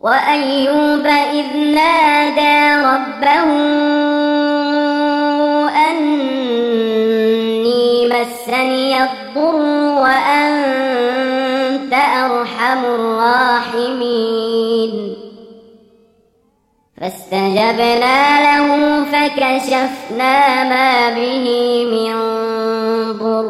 وأيوب إذ نادى ربه أني مسني الضر وأنت أرحم الراحمين فاستجبنا له فكشفنا ما به من ضر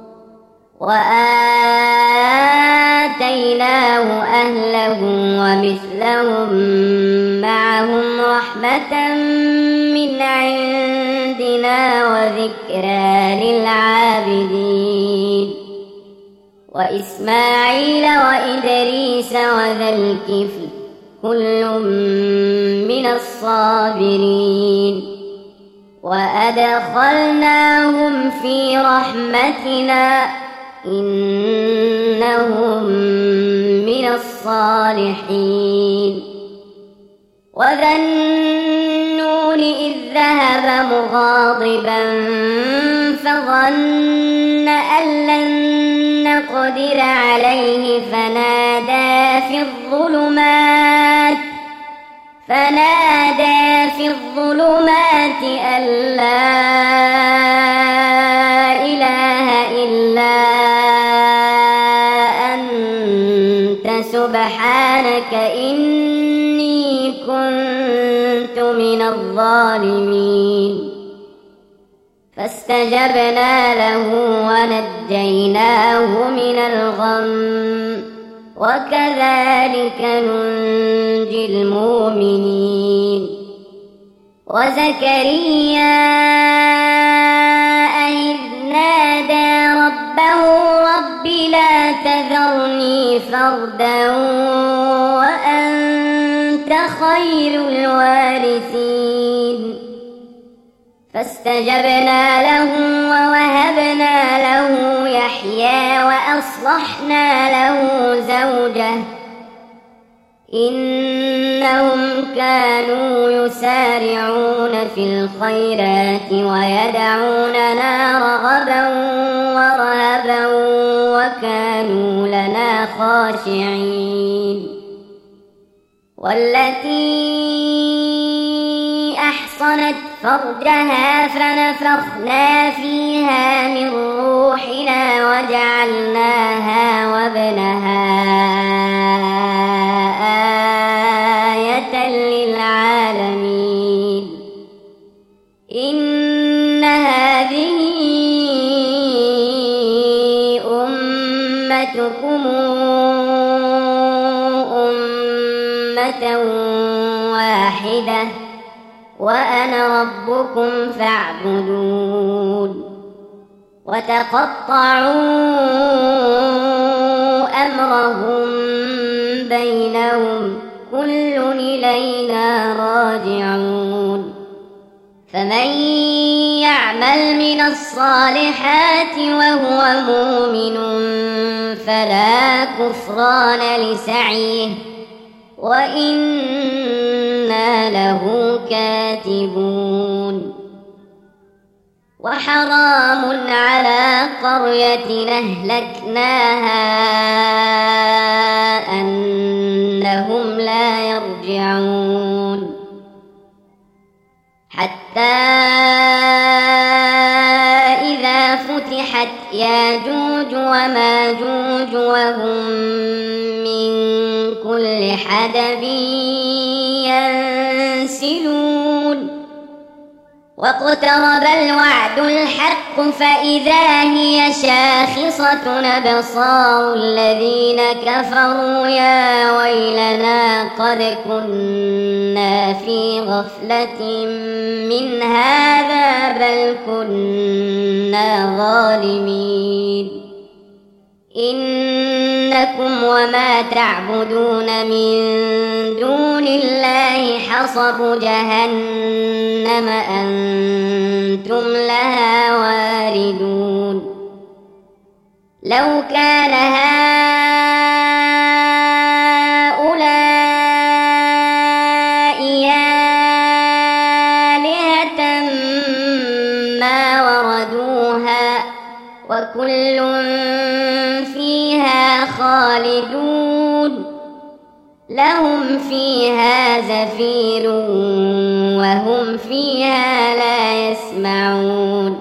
وآتيناه أهله ومثلهم معهم رحمة من عندنا وذكرى للعابدين وإسماعيل وإدريس وذا الكفل كل من الصابرين وأدخلناهم في رحمتنا إنهم من الصالحين وذا النون إذ ذهب مغاضبا فظن أن لن نقدر عليه فنادى في الظلمات أن لا إله إلا أنت سبحانك إني كنت من الظالمين فاستجبنا له ونجيناه من الغم وكذلك ننجي المؤمنين وزكريا إذ نادى ربه رب لا تذرني فردا وأنت خير الوارثين فاستجبنا له ووهبنا له يحيى وأصلحنا له زوجه إنهم كانوا يسارعون في الخيرات ويدعوننا رغبا ورهبا وكانوا لنا خاشعين والتي أحصنت فرجها فنفخنا فيها من روحنا وجعلناها وابنها آية للعالمين إن هذه أمتكم أمة واحدة وأنا ربكم فاعبدون وتقطعوا أمرهم بينهم كل إلينا راجعون فمن يعمل من الصالحات وهو مؤمن فلا كفران لسعيه وإنا له كاتبون وحرام على قرية أهلكناها أنهم لا يرجعون حتى إذا فتحت ياجوج وماجوج وهم من كل حدب ينسلون واقترب الوعد الحق فإذا هي شاخصة أبصار الذين كفروا يا ويلنا قد كنا في غفلة من هذا بل كنا ظالمين إنكم وما تعبدون من دون الله حصب جهنم أنتم لها واردون لو كان هؤلاء آلهة ما وردوها وكل فيها خالدون لهم لهم فيها زفير وهم فيها لا يسمعون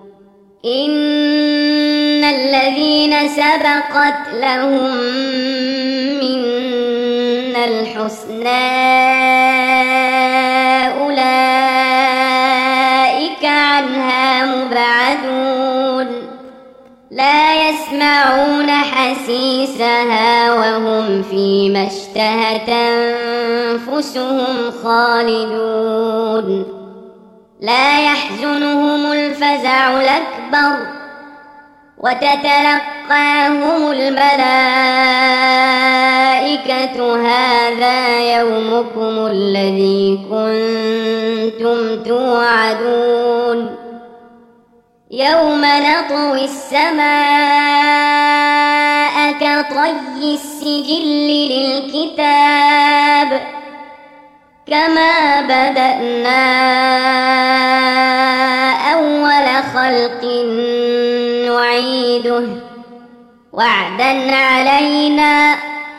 إن الذين سبقت لهم منا الحسنى أولئك عنها مبعدون لا يسمعون حسيسها وهم فيما اشتهت أنفسهم خالدون لا يحزنهم الفزع الأكبر وتتلقاهم الملائكة هذا يومكم الذي كنتم توعدون يوم نطوي السماء كطي السجل للكتاب كما بدأنا أول خلق نعيده وعدا علينا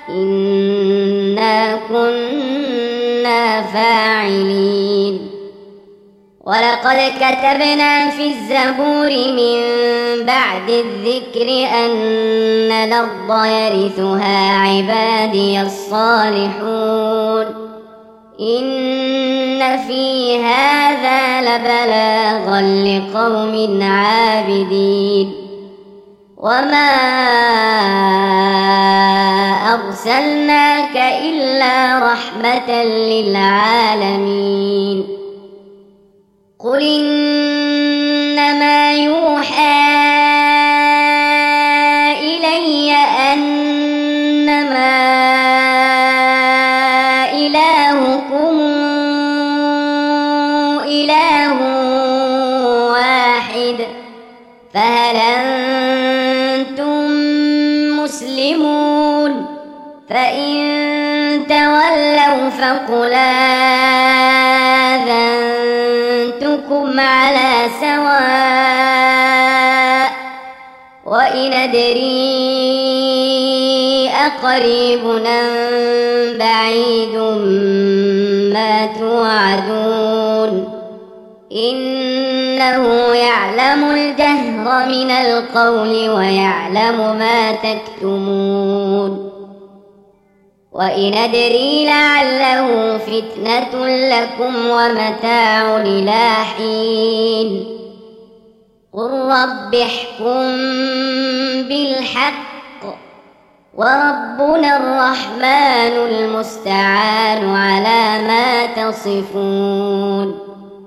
إنا كنا فاعلين ولقد كتبنا في الزبور من بعد الذكر أن الأرض يرثها عبادي الصالحون إن في هذا لبلاغا لقوم عابدين وما أرسلناك إلا رحمة للعالمين قل إنما يوحى إلي أنما إلهكم إله واحد فهل أنتم مسلمون فإن تولوا فقل آذنتكم على سواء وإن أدري أقريب أم بعيد ما توعدون إنه يعلم الجهر من القول ويعلم ما تكتمون وإن أدري لعله فتنة لكم ومتاع إلى حين قل رب احكم بالحق وربنا الرحمن المستعان على ما تصفون